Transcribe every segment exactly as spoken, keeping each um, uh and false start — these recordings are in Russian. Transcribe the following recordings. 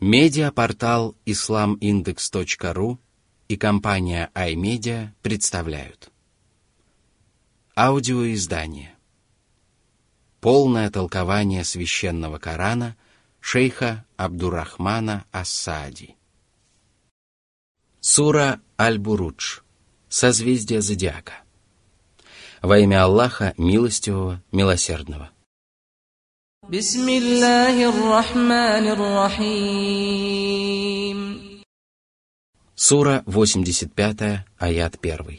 Медиапортал ислам индекс точка ру и компания iMedia представляют аудиоиздание «Полное толкование священного Корана» шейха Абдуррахмана ас-Саади. Сура Аль-Бурудж. Созвездие зодиака. Во имя Аллаха Милостивого, Милосердного. Бисмиллахир-рахманир-рахим. Сура восемьдесят пять, аят один.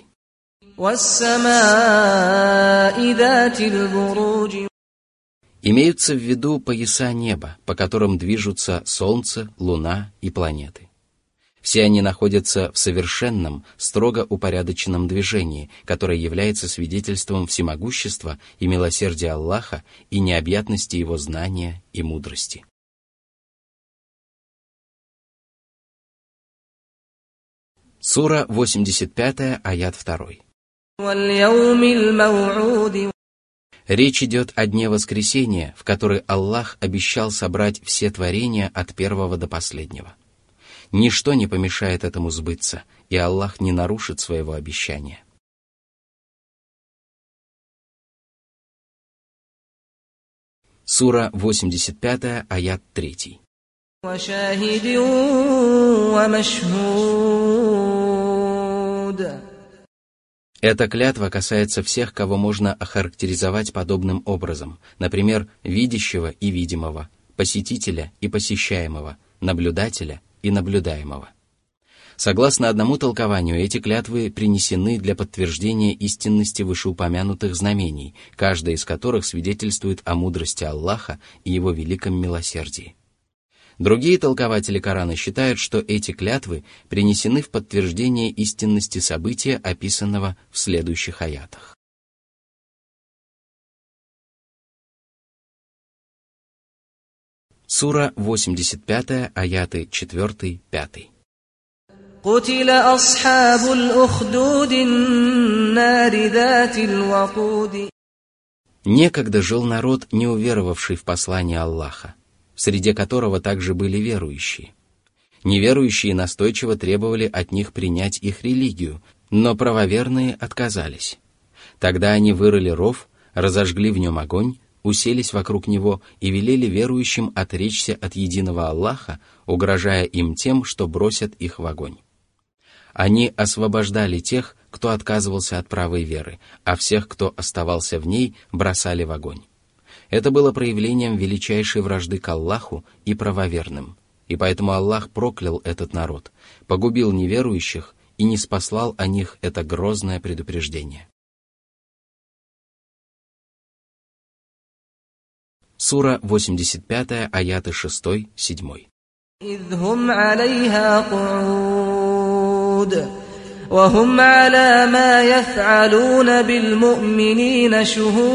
Вас-самааи датил буруджи. Имеются в виду пояса неба, по которым движутся Солнце, Луна и планеты. Все они находятся в совершенном, строго упорядоченном движении, которое является свидетельством всемогущества и милосердия Аллаха и необъятности Его знания и мудрости. Сура восемьдесят пять, аят два. Речь идет о дне воскресения, в который Аллах обещал собрать все творения от первого до последнего. Ничто не помешает этому сбыться, и Аллах не нарушит своего обещания. Сура восемьдесят пять, аят три. Эта клятва касается всех, кого можно охарактеризовать подобным образом, например, видящего и видимого, посетителя и посещаемого, наблюдателя и наблюдаемого. Согласно одному толкованию, эти клятвы принесены для подтверждения истинности вышеупомянутых знамений, каждое из которых свидетельствует о мудрости Аллаха и Его великом милосердии. Другие толкователи Корана считают, что эти клятвы принесены в подтверждение истинности события, описанного в следующих аятах. Сура восемьдесят пять, аяты четыре-пять. قُتِلَ أَصْحَابُ الْأُخْدُودِ النَّارِ ذَاتِ الْوَقُودِ. Некогда жил народ, не уверовавший в послание Аллаха, среди которого также были верующие. Неверующие настойчиво требовали от них принять их религию, но правоверные отказались. Тогда они вырыли ров, разожгли в нем огонь, уселись вокруг него и велели верующим отречься от единого Аллаха, угрожая им тем, что бросят их в огонь. Они освобождали тех, кто отказывался от правой веры, а всех, кто оставался в ней, бросали в огонь. Это было проявлением величайшей вражды к Аллаху и правоверным, и поэтому Аллах проклял этот народ, погубил неверующих и не спаслал о них это грозное предупреждение. Сура восемьдесят пять, аяты шесть-семь. إِذْ هُمْ عَلَيْهَا قُعُودٌ وَهُمْ عَلَى مَا يَفْعَلُونَ بِالْمُؤْمِنِينَ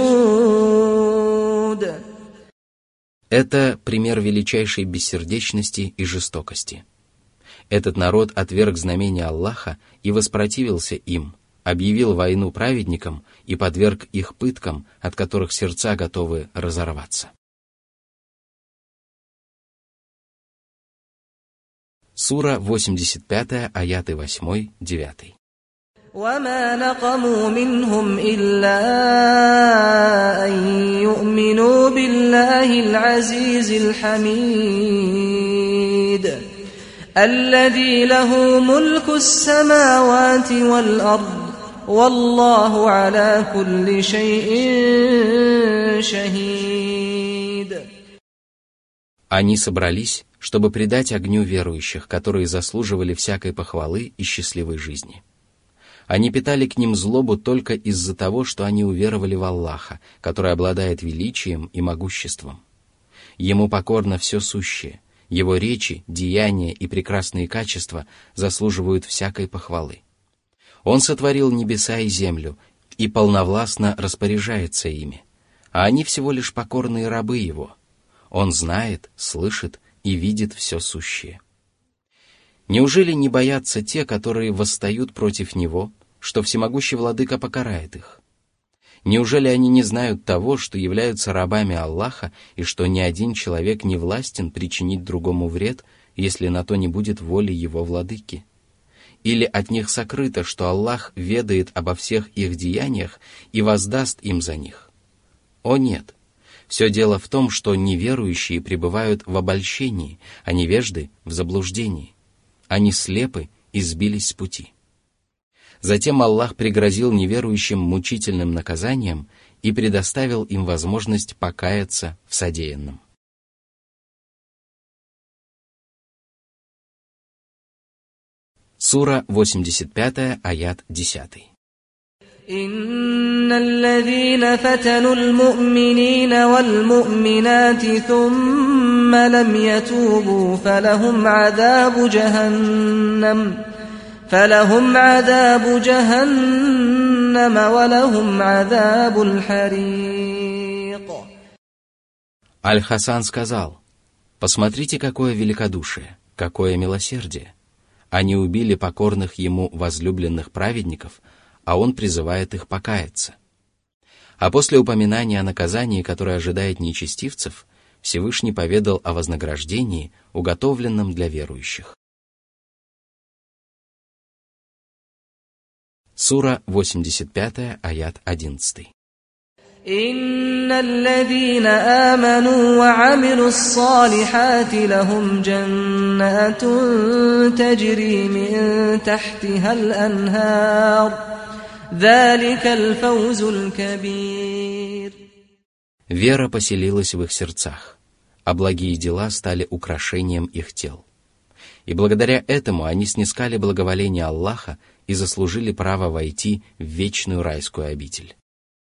شُهُودٌ. Это пример величайшей бессердечности и жестокости. Этот народ отверг знамения Аллаха и воспротивился им, объявил войну праведникам и подверг их пыткам, от которых сердца готовы разорваться. Сура восемьдесят пять, аяты восемь-девять. وَمَا نَقَمُوا مِنْهُمْ إِلَّا أَنْ يُؤْمِنُوا بِاللَّهِ الْعَزِيزِ الْحَمِيدِ الَّذِي لَهُ مُلْكُ السَّمَاوَاتِ وَالْأَرْضِ وَاللَّهُ عَلَى كُلِّ شَيْءٍ شَهِيدٌ. Они собрались, чтобы предать огню верующих, которые заслуживали всякой похвалы и счастливой жизни. Они питали к ним злобу только из-за того, что они уверовали в Аллаха, который обладает величием и могуществом. Ему покорно все сущее, его речи, деяния и прекрасные качества заслуживают всякой похвалы. Он сотворил небеса и землю и полновластно распоряжается ими, а они всего лишь покорные рабы его. Он знает, слышит и видит все сущее. Неужели не боятся те, которые восстают против него, что всемогущий владыка покарает их? Неужели они не знают того, что являются рабами Аллаха и что ни один человек не властен причинить другому вред, если на то не будет воли его владыки? Или от них сокрыто, что Аллах ведает обо всех их деяниях и воздаст им за них? О нет! Все дело в том, что неверующие пребывают в обольщении, а невежды — в заблуждении. Они слепы и сбились с пути. Затем Аллах пригрозил неверующим мучительным наказанием и предоставил им возможность покаяться в содеянном. Сура восемьдесят пять, аят десять. إن الذين فتنوا المؤمنين والمؤمنات ثم لم يتوبوا فلهم عذاب جهنم فلهم عذاب جهنم ولهم عذاب الحريق. Аль-Хасан сказал: «Посмотрите, какое великодушие, какое милосердие! Они убили покорных ему возлюбленных праведников, а он призывает их покаяться». А после упоминания о наказании, которое ожидает нечестивцев, Всевышний поведал о вознаграждении, уготовленном для верующих. Сура восемьдесят пять, аят одиннадцать. إن الذين آمنوا وعملوا الصالحات لهم جنات تجري من تحتها الأنهار ذلك الفوز الكبير. Вера поселилась в их сердцах, а благие дела стали украшением их тел. И благодаря этому они снискали благоволение Аллаха и заслужили право войти в вечную райскую обитель.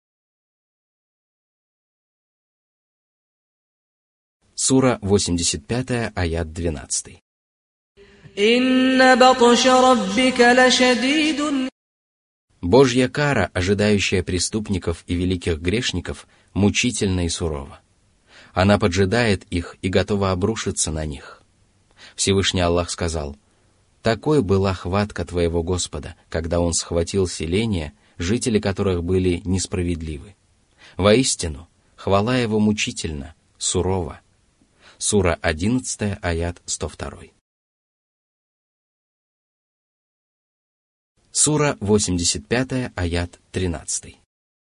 Сура восемьдесят пять, аят двенадцать. إن بطش ربك لشديد. Божья кара, ожидающая преступников и великих грешников, мучительна и сурова. Она поджидает их и готова обрушиться на них. Всевышний Аллах сказал: «Такой была хватка твоего Господа, когда Он схватил селения, жители которых были несправедливы. Воистину, хвала Его мучительна, сурова». Сура одиннадцать, аят сто два. Сура восемьдесят пять, аят тринадцать.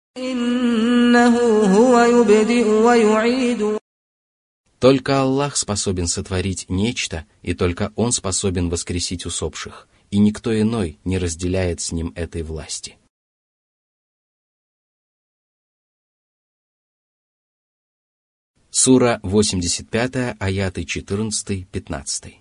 Только Аллах способен сотворить нечто, и только Он способен воскресить усопших, и никто иной не разделяет с Ним этой власти. Сура восемьдесят пять, аяты четырнадцать-пятнадцать.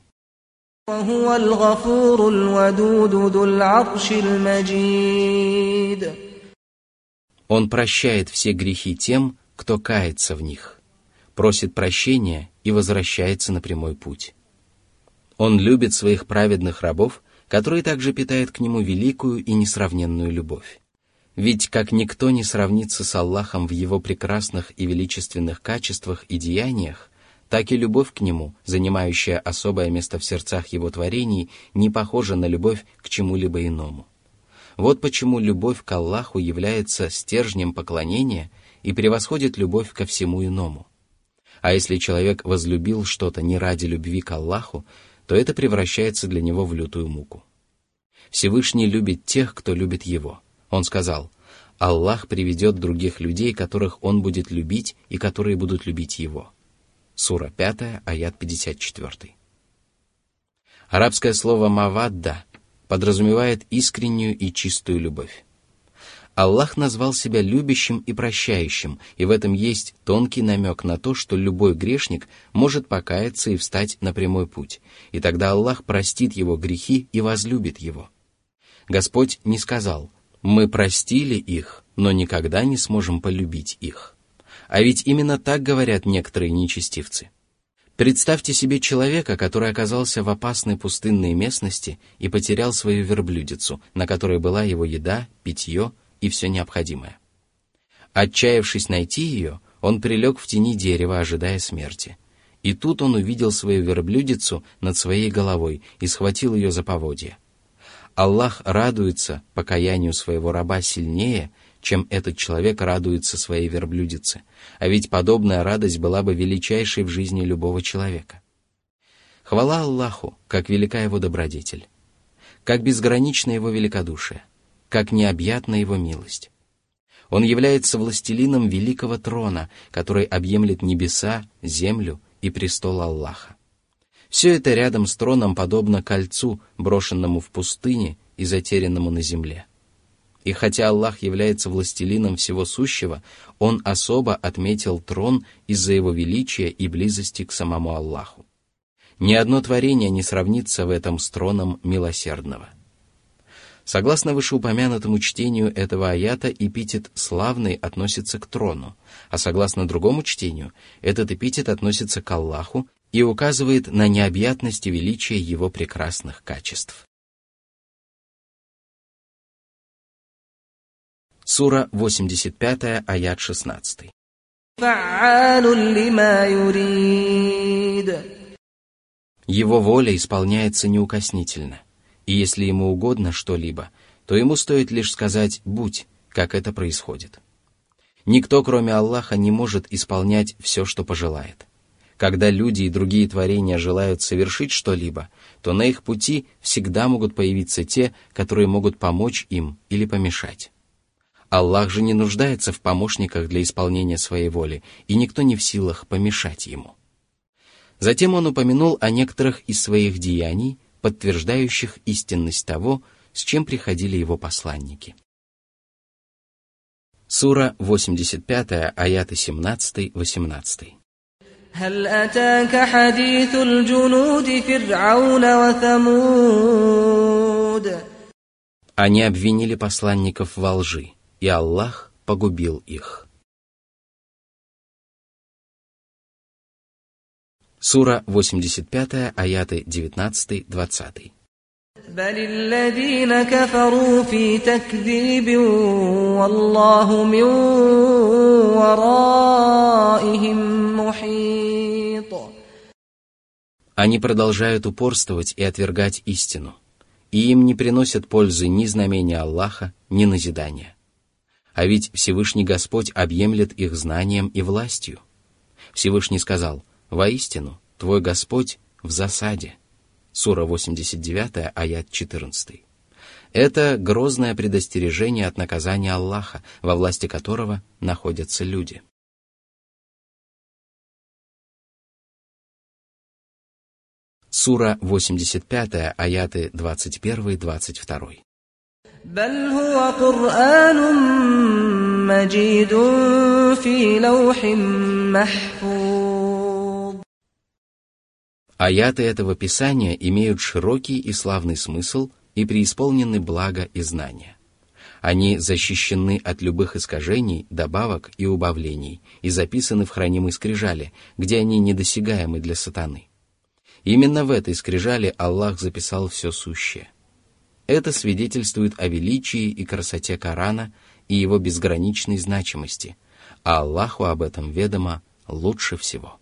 Он прощает все грехи тем, кто кается в них, просит прощения и возвращается на прямой путь. Он любит своих праведных рабов, которые также питают к нему великую и несравненную любовь. Ведь как никто не сравнится с Аллахом в Его прекрасных и величественных качествах и деяниях, так и любовь к Нему, занимающая особое место в сердцах Его творений, не похожа на любовь к чему-либо иному. Вот почему любовь к Аллаху является стержнем поклонения и превосходит любовь ко всему иному. А если человек возлюбил что-то не ради любви к Аллаху, то это превращается для него в лютую муку. Всевышний любит тех, кто любит Его. Он сказал: «Аллах приведет других людей, которых Он будет любить и которые будут любить Его». Сура пять, аят пятьдесят четыре. Арабское слово «мавадда» подразумевает искреннюю и чистую любовь. Аллах назвал себя любящим и прощающим, и в этом есть тонкий намек на то, что любой грешник может покаяться и встать на прямой путь, и тогда Аллах простит его грехи и возлюбит его. Господь не сказал: «Мы простили их, но никогда не сможем полюбить их». А ведь именно так говорят некоторые нечестивцы. Представьте себе человека, который оказался в опасной пустынной местности и потерял свою верблюдицу, на которой была его еда, питье и все необходимое. Отчаявшись найти ее, он прилег в тени дерева, ожидая смерти. И тут он увидел свою верблюдицу над своей головой и схватил ее за поводья. Аллах радуется покаянию своего раба сильнее, чем этот человек радуется своей верблюдице, а ведь подобная радость была бы величайшей в жизни любого человека. Хвала Аллаху, как велика его добродетель, как безгранична его великодушие, как необъятна его милость. Он является властелином великого трона, который объемлет небеса, землю и престол Аллаха. Все это рядом с троном подобно кольцу, брошенному в пустыне и затерянному на земле. И хотя Аллах является властелином всего сущего, Он особо отметил трон из-за его величия и близости к самому Аллаху. Ни одно творение не сравнится в этом с троном милосердного. Согласно вышеупомянутому чтению этого аята, эпитет «славный» относится к трону, а согласно другому чтению, этот эпитет относится к Аллаху и указывает на необъятность и величие его прекрасных качеств. Сура восемьдесят пять, аят шестнадцать. Его воля исполняется неукоснительно, и если ему угодно что-либо, то ему стоит лишь сказать «будь», как это происходит. Никто, кроме Аллаха, не может исполнять все, что пожелает. Когда люди и другие творения желают совершить что-либо, то на их пути всегда могут появиться те, которые могут помочь им или помешать. Аллах же не нуждается в помощниках для исполнения своей воли, и никто не в силах помешать ему. Затем он упомянул о некоторых из своих деяний, подтверждающих истинность того, с чем приходили его посланники. Сура восемьдесят пять, аяты семнадцать-восемнадцать. هل أتاك حديث الجنود فرعون وثمود. Они обвинили посланников во лжи, и Аллах погубил их. Сура восемьдесят пять, аяты девятнадцать-двадцать. بل الذين كفروا في تكذيب والله من ورائهم محيط. Они продолжают упорствовать и отвергать истину, и им не приносят пользы ни знамения Аллаха, ни назидания. А ведь Всевышний Господь объемлет их знанием и властью. Всевышний сказал: «Воистину, твой Господь в засаде». Сура восемьдесят девять, аят четырнадцать. Это грозное предостережение от наказания Аллаха, во власти которого находятся люди. Сура восемьдесят пять, аяты двадцать один двадцать два. بل هو قرآن مجيد في لوح محفوظ. Аяты этого писания имеют широкий и славный смысл и преисполнены блага и знания. Они защищены от любых искажений, добавок и убавлений и записаны в хранимой скрижали, где они недосягаемы для сатаны. Именно в этой скрижали Аллах записал все сущее. Это свидетельствует о величии и красоте Корана и его безграничной значимости, а Аллаху об этом ведомо лучше всего.